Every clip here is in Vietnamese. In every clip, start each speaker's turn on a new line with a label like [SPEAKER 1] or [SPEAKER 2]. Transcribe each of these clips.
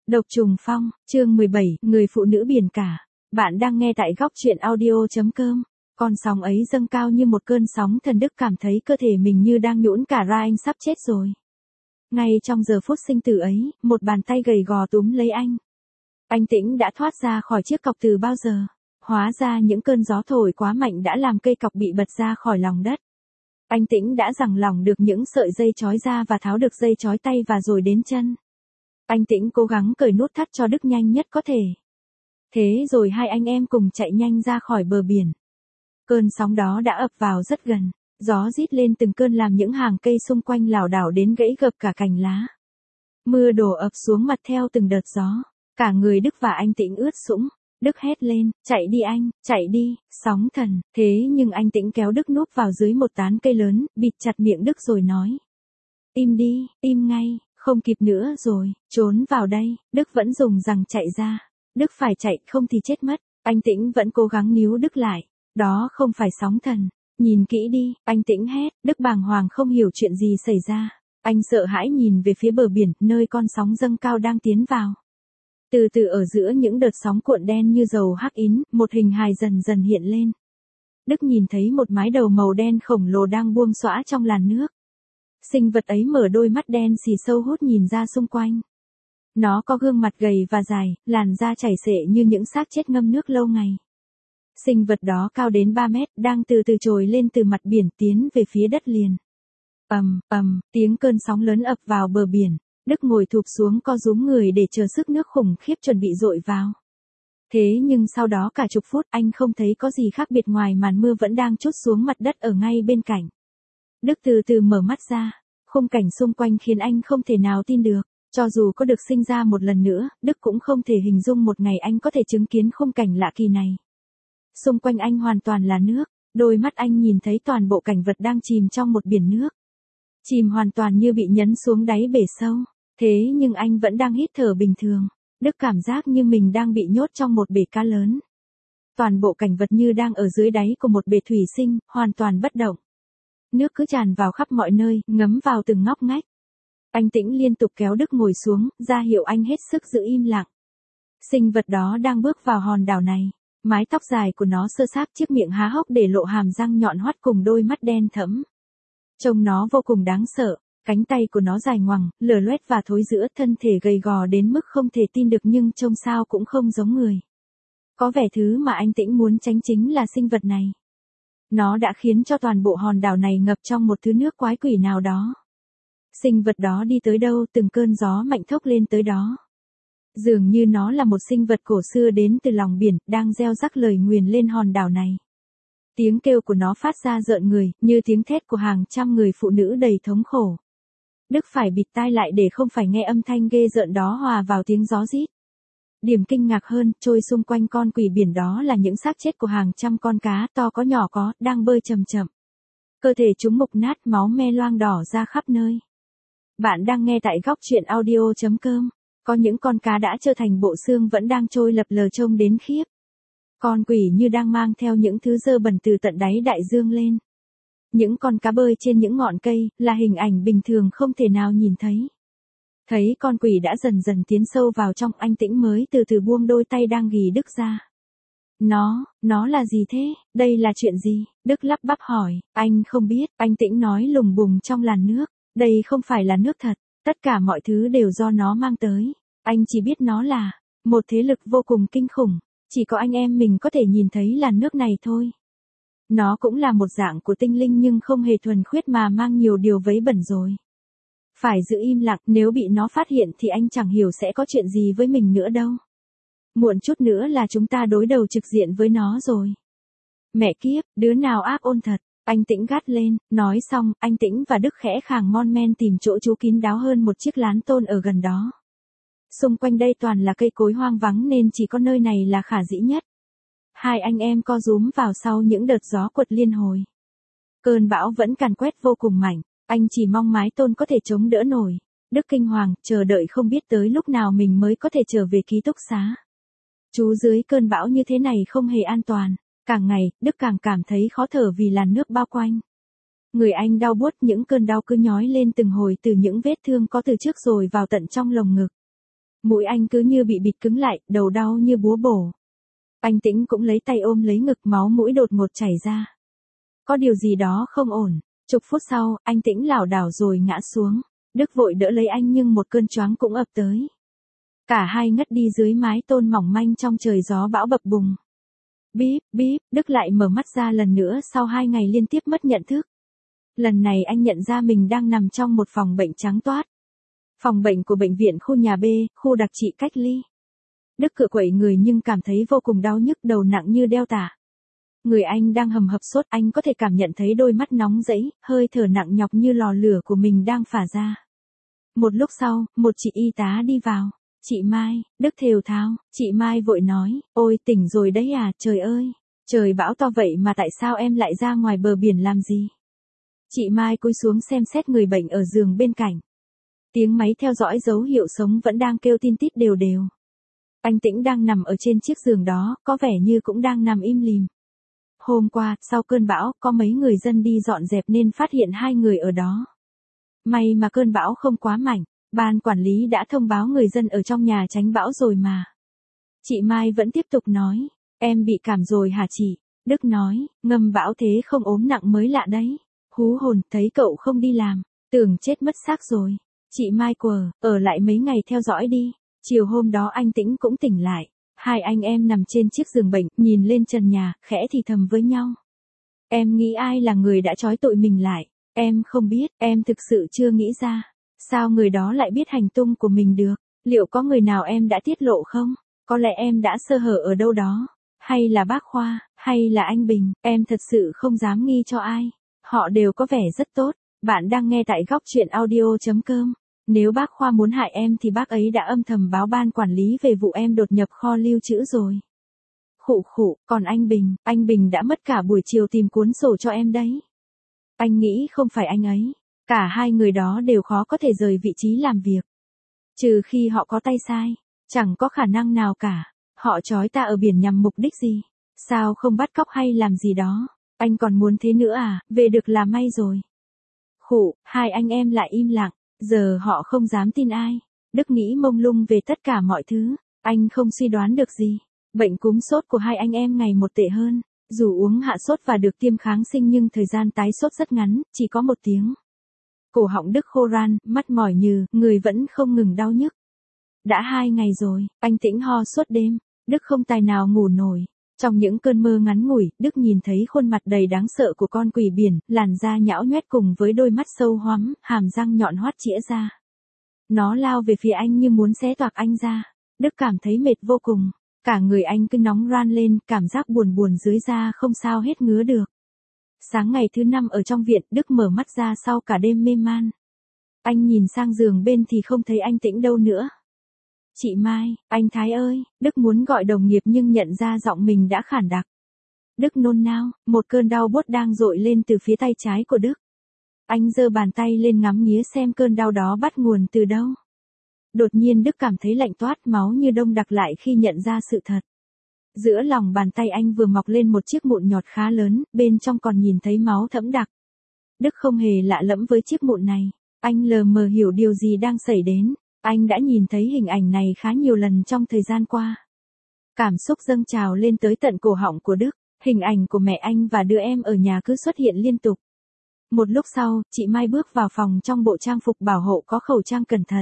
[SPEAKER 1] Độc trùng phong, chương 17, người phụ nữ biển cả. Bạn đang nghe tại góc truyện audio.com. Con sóng ấy dâng cao như một cơn sóng, thần Đức cảm thấy cơ thể mình như đang nhũn cả ra, anh sắp chết rồi. Ngay trong giờ phút sinh tử ấy, một bàn tay gầy gò túm lấy anh. Anh Tĩnh đã thoát ra khỏi chiếc cọc từ bao giờ. Hóa ra những cơn gió thổi quá mạnh đã làm cây cọc bị bật ra khỏi lòng đất. Anh Tĩnh đã giằng lỏng được những sợi dây trói ra và tháo được dây trói tay và rồi đến chân. Anh Tĩnh cố gắng cởi nút thắt cho Đức nhanh nhất có thể. Thế rồi hai anh em cùng chạy nhanh ra khỏi bờ biển. Cơn sóng đó đã ập vào rất gần, gió rít lên từng cơn làm những hàng cây xung quanh lảo đảo đến gãy gập cả cành lá. Mưa đổ ập xuống mặt theo từng đợt gió, cả người Đức và anh Tĩnh ướt sũng. Đức hét lên, chạy đi anh, chạy đi, sóng thần. Thế nhưng anh Tĩnh kéo Đức núp vào dưới một tán cây lớn, bịt chặt miệng Đức rồi nói. Im đi, im ngay, không kịp nữa rồi, trốn vào đây. Đức vẫn dùng rằng chạy ra. Đức phải chạy, không thì chết mất. Anh Tĩnh vẫn cố gắng níu Đức lại. Đó không phải sóng thần. Nhìn kỹ đi, anh Tĩnh hét. Đức bàng hoàng không hiểu chuyện gì xảy ra. Anh sợ hãi nhìn về phía bờ biển, nơi con sóng dâng cao đang tiến vào. Từ từ ở giữa những đợt sóng cuộn đen như dầu hắc ín, một hình hài dần dần hiện lên. Đức nhìn thấy một mái đầu màu đen khổng lồ đang buông xõa trong làn nước. Sinh vật ấy mở đôi mắt đen xì sâu hút nhìn ra xung quanh. Nó có gương mặt gầy và dài, làn da chảy xệ như những xác chết ngâm nước lâu ngày. Sinh vật đó cao đến 3 mét, đang từ từ trồi lên từ mặt biển tiến về phía đất liền. Tiếng cơn sóng lớn ập vào bờ biển. Đức ngồi thụp xuống co rúm người để chờ sức nước khủng khiếp chuẩn bị dội vào. Thế nhưng sau đó cả chục phút anh không thấy có gì khác biệt ngoài màn mưa vẫn đang trút xuống mặt đất ở ngay bên cạnh. Đức từ từ mở mắt ra, khung cảnh xung quanh khiến anh không thể nào tin được. Cho dù có được sinh ra một lần nữa, Đức cũng không thể hình dung một ngày anh có thể chứng kiến khung cảnh lạ kỳ này. Xung quanh anh hoàn toàn là nước, đôi mắt anh nhìn thấy toàn bộ cảnh vật đang chìm trong một biển nước. Chìm hoàn toàn như bị nhấn xuống đáy bể sâu. Thế nhưng anh vẫn đang hít thở bình thường. Đức cảm giác như mình đang bị nhốt trong một bể cá lớn. Toàn bộ cảnh vật như đang ở dưới đáy của một bể thủy sinh, hoàn toàn bất động. Nước cứ tràn vào khắp mọi nơi, ngấm vào từng ngóc ngách. Anh Tĩnh liên tục kéo Đức ngồi xuống, ra hiệu anh hết sức giữ im lặng. Sinh vật đó đang bước vào hòn đảo này. Mái tóc dài của nó xơ xác, chiếc miệng há hốc để lộ hàm răng nhọn hoắt cùng đôi mắt đen thẫm. Trông nó vô cùng đáng sợ. Cánh tay của nó dài ngoằng, lở loét và thối rữa, thân thể gầy gò đến mức không thể tin được nhưng trông sao cũng không giống người. Có vẻ thứ mà anh Tĩnh muốn tránh chính là sinh vật này. Nó đã khiến cho toàn bộ hòn đảo này ngập trong một thứ nước quái quỷ nào đó. Sinh vật đó đi tới đâu, từng cơn gió mạnh thốc lên tới đó. Dường như nó là một sinh vật cổ xưa đến từ lòng biển, đang gieo rắc lời nguyền lên hòn đảo này. Tiếng kêu của nó phát ra rợn người, như tiếng thét của hàng trăm người phụ nữ đầy thống khổ. Đức phải bịt tai lại để không phải nghe âm thanh ghê rợn đó hòa vào tiếng gió rít. Điểm kinh ngạc hơn, trôi xung quanh con quỷ biển đó là những xác chết của hàng trăm con cá to có nhỏ có, đang bơi chậm chậm. Cơ thể chúng mục nát, máu me loang đỏ ra khắp nơi. Bạn đang nghe tại góc truyện audio.com. Có những con cá đã trở thành bộ xương vẫn đang trôi lập lờ trông đến khiếp. Con quỷ như đang mang theo những thứ dơ bẩn từ tận đáy đại dương lên. Những con cá bơi trên những ngọn cây, là hình ảnh bình thường không thể nào nhìn thấy. Thấy con quỷ đã dần dần tiến sâu vào trong, anh Tĩnh mới từ từ buông đôi tay đang ghì Đức ra. Nó là gì thế, đây là chuyện gì? Đức lắp bắp hỏi, anh không biết, anh Tĩnh nói lùng bùng trong làn nước, đây không phải là nước thật, tất cả mọi thứ đều do nó mang tới. Anh chỉ biết nó là một thế lực vô cùng kinh khủng, chỉ có anh em mình có thể nhìn thấy làn nước này thôi. Nó cũng là một dạng của tinh linh nhưng không hề thuần khiết mà mang nhiều điều vấy bẩn rồi. Phải giữ im lặng, nếu bị nó phát hiện thì anh chẳng hiểu sẽ có chuyện gì với mình nữa đâu. Muộn chút nữa là chúng ta đối đầu trực diện với nó rồi. Mẹ kiếp, đứa nào ác ôn thật, anh Tĩnh gắt lên, nói xong, anh Tĩnh và Đức khẽ khàng mon men tìm chỗ trú kín đáo hơn một chiếc lán tôn ở gần đó. Xung quanh đây toàn là cây cối hoang vắng nên chỉ có nơi này là khả dĩ nhất. Hai anh em co rúm vào sau những đợt gió quật liên hồi. Cơn bão vẫn càn quét vô cùng mạnh, anh chỉ mong mái tôn có thể chống đỡ nổi. Đức kinh hoàng, chờ đợi không biết tới lúc nào mình mới có thể trở về ký túc xá. Trú dưới cơn bão như thế này không hề an toàn. Càng ngày, Đức càng cảm thấy khó thở vì làn nước bao quanh. Người anh đau buốt, những cơn đau cứ nhói lên từng hồi từ những vết thương có từ trước rồi vào tận trong lồng ngực. Mũi anh cứ như bị bịt cứng lại, đầu đau như búa bổ. Anh Tĩnh cũng lấy tay ôm lấy ngực, máu mũi đột ngột chảy ra. Có điều gì đó không ổn. Chục phút sau, anh Tĩnh lảo đảo rồi ngã xuống. Đức vội đỡ lấy anh nhưng một cơn choáng cũng ập tới. Cả hai ngất đi dưới mái tôn mỏng manh trong trời gió bão bập bùng. Bíp, bíp, Đức lại mở mắt ra lần nữa sau 2 ngày liên tiếp mất nhận thức. Lần này anh nhận ra mình đang nằm trong một phòng bệnh trắng toát. Phòng bệnh của bệnh viện khu nhà B, khu đặc trị cách ly. Đức cựa quậy người nhưng cảm thấy vô cùng đau nhức, đầu nặng như đeo tả. Người anh đang hầm hập sốt, anh có thể cảm nhận thấy đôi mắt nóng rẫy, hơi thở nặng nhọc như lò lửa của mình đang phả ra. Một lúc sau, một chị y tá đi vào. Chị Mai, Đức thều thào, chị Mai vội nói, ôi tỉnh rồi đấy à, trời ơi, trời bão to vậy mà tại sao em lại ra ngoài bờ biển làm gì? Chị Mai cúi xuống xem xét người bệnh ở giường bên cạnh. Tiếng máy theo dõi dấu hiệu sống vẫn đang kêu tin tít đều đều. Anh Tĩnh đang nằm ở trên chiếc giường đó, có vẻ như cũng đang nằm im lìm. Hôm qua, sau cơn bão, có mấy người dân đi dọn dẹp nên phát hiện 2 người ở đó. May mà cơn bão không quá mạnh, ban quản lý đã thông báo người dân ở trong nhà tránh bão rồi mà. Chị Mai vẫn tiếp tục nói, em bị cảm rồi hả chị? Đức nói, ngâm bão thế không ốm nặng mới lạ đấy. Hú hồn, thấy cậu không đi làm, tưởng chết mất xác rồi. Chị Mai quờ, ở lại mấy ngày theo dõi đi. Chiều hôm đó anh Tĩnh cũng tỉnh lại. 2 anh em nằm trên chiếc giường bệnh, nhìn lên trần nhà, khẽ thì thầm với nhau. Em nghĩ ai là người đã trói tội mình lại? Em không biết, em thực sự chưa nghĩ ra. Sao người đó lại biết hành tung của mình được? Liệu có người nào em đã tiết lộ không? Có lẽ em đã sơ hở ở đâu đó. Hay là bác Khoa, hay là anh Bình, em thật sự không dám nghi cho ai. Họ đều có vẻ rất tốt. Bạn đang nghe tại góc truyện audio.com. Nếu bác Khoa muốn hại em thì bác ấy đã âm thầm báo ban quản lý về vụ em đột nhập kho lưu trữ rồi. Khụ khụ, còn anh Bình đã mất cả buổi chiều tìm cuốn sổ cho em đấy. Anh nghĩ không phải anh ấy. Cả 2 người đó đều khó có thể rời vị trí làm việc. Trừ khi họ có tay sai. Chẳng có khả năng nào cả. Họ trói ta ở biển nhằm mục đích gì? Sao không bắt cóc hay làm gì đó? Anh còn muốn thế nữa à? Về được là may rồi. Khụ, 2 anh em lại im lặng. Giờ họ không dám tin ai. Đức nghĩ mông lung về tất cả mọi thứ. Anh không suy đoán được gì. Bệnh cúm sốt của 2 anh em ngày một tệ hơn. Dù uống hạ sốt và được tiêm kháng sinh nhưng thời gian tái sốt rất ngắn, chỉ có 1 tiếng. Cổ họng Đức khô ran, mắt mỏi nhừ, người vẫn không ngừng đau nhức. Đã 2 ngày rồi, anh Tĩnh ho suốt đêm. Đức không tài nào ngủ nổi. Trong những cơn mơ ngắn ngủi, Đức nhìn thấy khuôn mặt đầy đáng sợ của con quỷ biển, làn da nhão nhoét cùng với đôi mắt sâu hoắm, hàm răng nhọn hoắt chĩa ra. Nó lao về phía anh như muốn xé toạc anh ra. Đức cảm thấy mệt vô cùng. Cả người anh cứ nóng ran lên, cảm giác buồn buồn dưới da không sao hết ngứa được. Sáng ngày thứ 5 ở trong viện, Đức mở mắt ra sau cả đêm mê man. Anh nhìn sang giường bên thì không thấy anh Tĩnh đâu nữa. Chị Mai, anh Thái ơi, Đức muốn gọi đồng nghiệp nhưng nhận ra giọng mình đã khản đặc. Đức nôn nao, một cơn đau buốt đang dội lên từ phía tay trái của Đức. Anh giơ bàn tay lên ngắm nghía xem cơn đau đó bắt nguồn từ đâu. Đột nhiên Đức cảm thấy lạnh toát, máu như đông đặc lại khi nhận ra sự thật. Giữa lòng bàn tay anh vừa mọc lên một chiếc mụn nhọt khá lớn, bên trong còn nhìn thấy máu thẫm đặc. Đức không hề lạ lẫm với chiếc mụn này. Anh lờ mờ hiểu điều gì đang xảy đến. Anh đã nhìn thấy hình ảnh này khá nhiều lần trong thời gian qua. Cảm xúc dâng trào lên tới tận cổ họng của Đức. Hình ảnh của mẹ anh và đứa em ở nhà cứ xuất hiện liên tục. Một lúc sau, chị Mai bước vào phòng trong bộ trang phục bảo hộ có khẩu trang cẩn thận.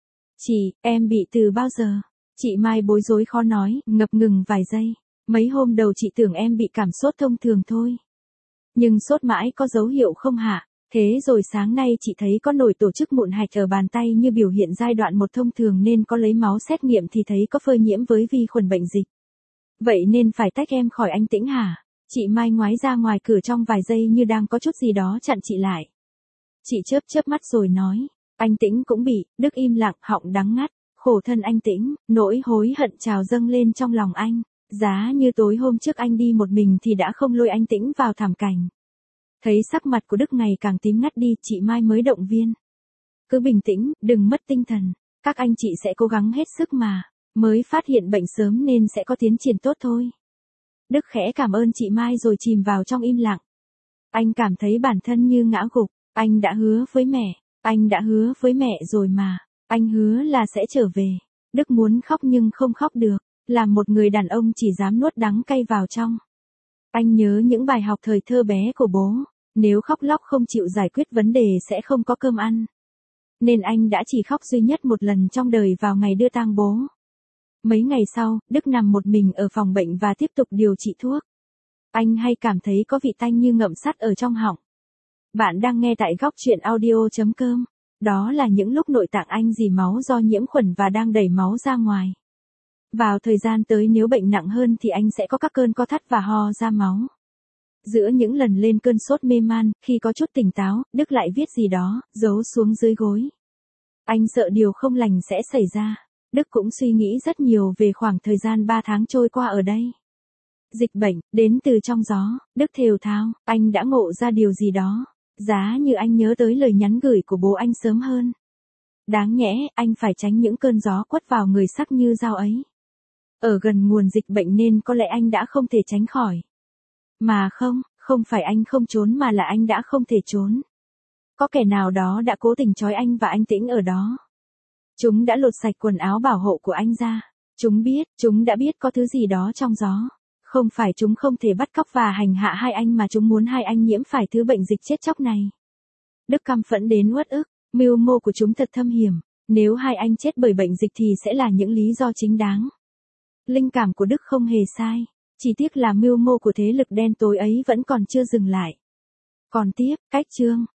[SPEAKER 1] Chị, em bị từ bao giờ? Chị Mai bối rối khó nói, ngập ngừng vài giây. Mấy hôm đầu chị tưởng em bị cảm sốt thông thường thôi. Nhưng sốt mãi có dấu hiệu không hạ. Thế rồi sáng nay chị thấy có nổi tổ chức mụn hạch ở bàn tay như biểu hiện giai đoạn 1 thông thường nên có lấy máu xét nghiệm thì thấy có phơi nhiễm với vi khuẩn bệnh dịch. Vậy nên phải tách em khỏi anh Tĩnh hả? Chị Mai ngoái ra ngoài cửa trong vài giây như đang có chút gì đó chặn chị lại. Chị chớp chớp mắt rồi nói, anh Tĩnh cũng bị. Đức im lặng, họng đắng ngắt. Khổ thân anh Tĩnh, nỗi hối hận trào dâng lên trong lòng anh. Giá như tối hôm trước anh đi một mình thì đã không lôi anh Tĩnh vào thảm cảnh. Thấy sắc mặt của Đức ngày càng tím ngắt đi, chị Mai mới động viên. Cứ bình tĩnh, đừng mất tinh thần. Các anh chị sẽ cố gắng hết sức mà. Mới phát hiện bệnh sớm nên sẽ có tiến triển tốt thôi. Đức khẽ cảm ơn chị Mai rồi chìm vào trong im lặng. Anh cảm thấy bản thân như ngã gục. Anh đã hứa với mẹ rồi mà. Anh hứa là sẽ trở về. Đức muốn khóc nhưng không khóc được, làm một người đàn ông chỉ dám nuốt đắng cay vào trong. Anh nhớ những bài học thời thơ bé của bố, nếu khóc lóc không chịu giải quyết vấn đề sẽ không có cơm ăn. Nên anh đã chỉ khóc duy nhất một lần trong đời vào ngày đưa tang bố. Mấy ngày sau, Đức nằm một mình ở phòng bệnh và tiếp tục điều trị thuốc. Anh hay cảm thấy có vị tanh như ngậm sắt ở trong họng. Bạn đang nghe tại góc chuyện audio.com. Đó là những lúc nội tạng anh rỉ máu do nhiễm khuẩn và đang đẩy máu ra ngoài. Vào thời gian tới nếu bệnh nặng hơn thì anh sẽ có các cơn co thắt và ho ra máu. Giữa những lần lên cơn sốt mê man, khi có chút tỉnh táo, Đức lại viết gì đó, giấu xuống dưới gối. Anh sợ điều không lành sẽ xảy ra. Đức cũng suy nghĩ rất nhiều về khoảng thời gian 3 tháng trôi qua ở đây. Dịch bệnh, đến từ trong gió, Đức thều thào, anh đã ngộ ra điều gì đó. Giá như anh nhớ tới lời nhắn gửi của bố anh sớm hơn. Đáng nhẽ, anh phải tránh những cơn gió quất vào người sắc như dao ấy. Ở gần nguồn dịch bệnh nên có lẽ anh đã không thể tránh khỏi. Mà không phải anh không trốn mà là anh đã không thể trốn. Có kẻ nào đó đã cố tình trói anh và anh Tĩnh ở đó. Chúng đã lột sạch quần áo bảo hộ của anh ra. Chúng đã biết có thứ gì đó trong gió. Không phải chúng không thể bắt cóc và hành hạ hai anh mà chúng muốn hai anh nhiễm phải thứ bệnh dịch chết chóc này. Đức căm phẫn đến uất ức, mưu mô của chúng thật thâm hiểm. Nếu hai anh chết bởi bệnh dịch thì sẽ là những lý do chính đáng. Linh cảm của Đức không hề sai. Chỉ tiếc là mưu mô của thế lực đen tối ấy vẫn còn chưa dừng lại. Còn tiếp, cách chương.